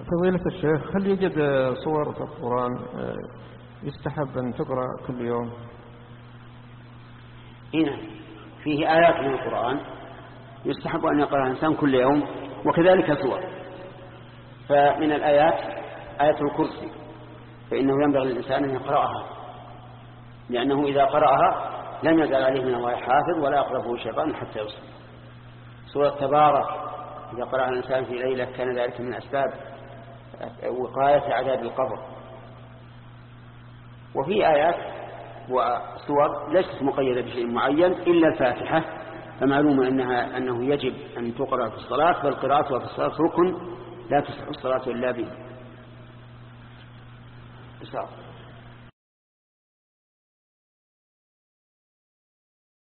فضيلة الشيخ، هل يوجد صور في القرآن يستحب أن تقرأ كل يوم؟ هنا فيه آيات من القرآن يستحب أن يقرأ الإنسان كل يوم، وكذلك صور. فمن الآيات آية الكرسي، فإنه ينبغي للإنسان أن يقرأها، لأنه إذا قرأها لم يزل عليه من الله حافظ ولا يقربه شيطان حتى يوصل. سورة تبارك إذا قرأها الإنسان في ليلة كان ذلك من أسباب وقاية عذاب القبر. وفي آيات وسور ليست مقيدة بشيء معين إلا الفاتحة، فمعلوم أنه يجب أن تقرأ في الصلاة، بل قراءتها في الصلاة ركن لا تصح الصلاة إلا به.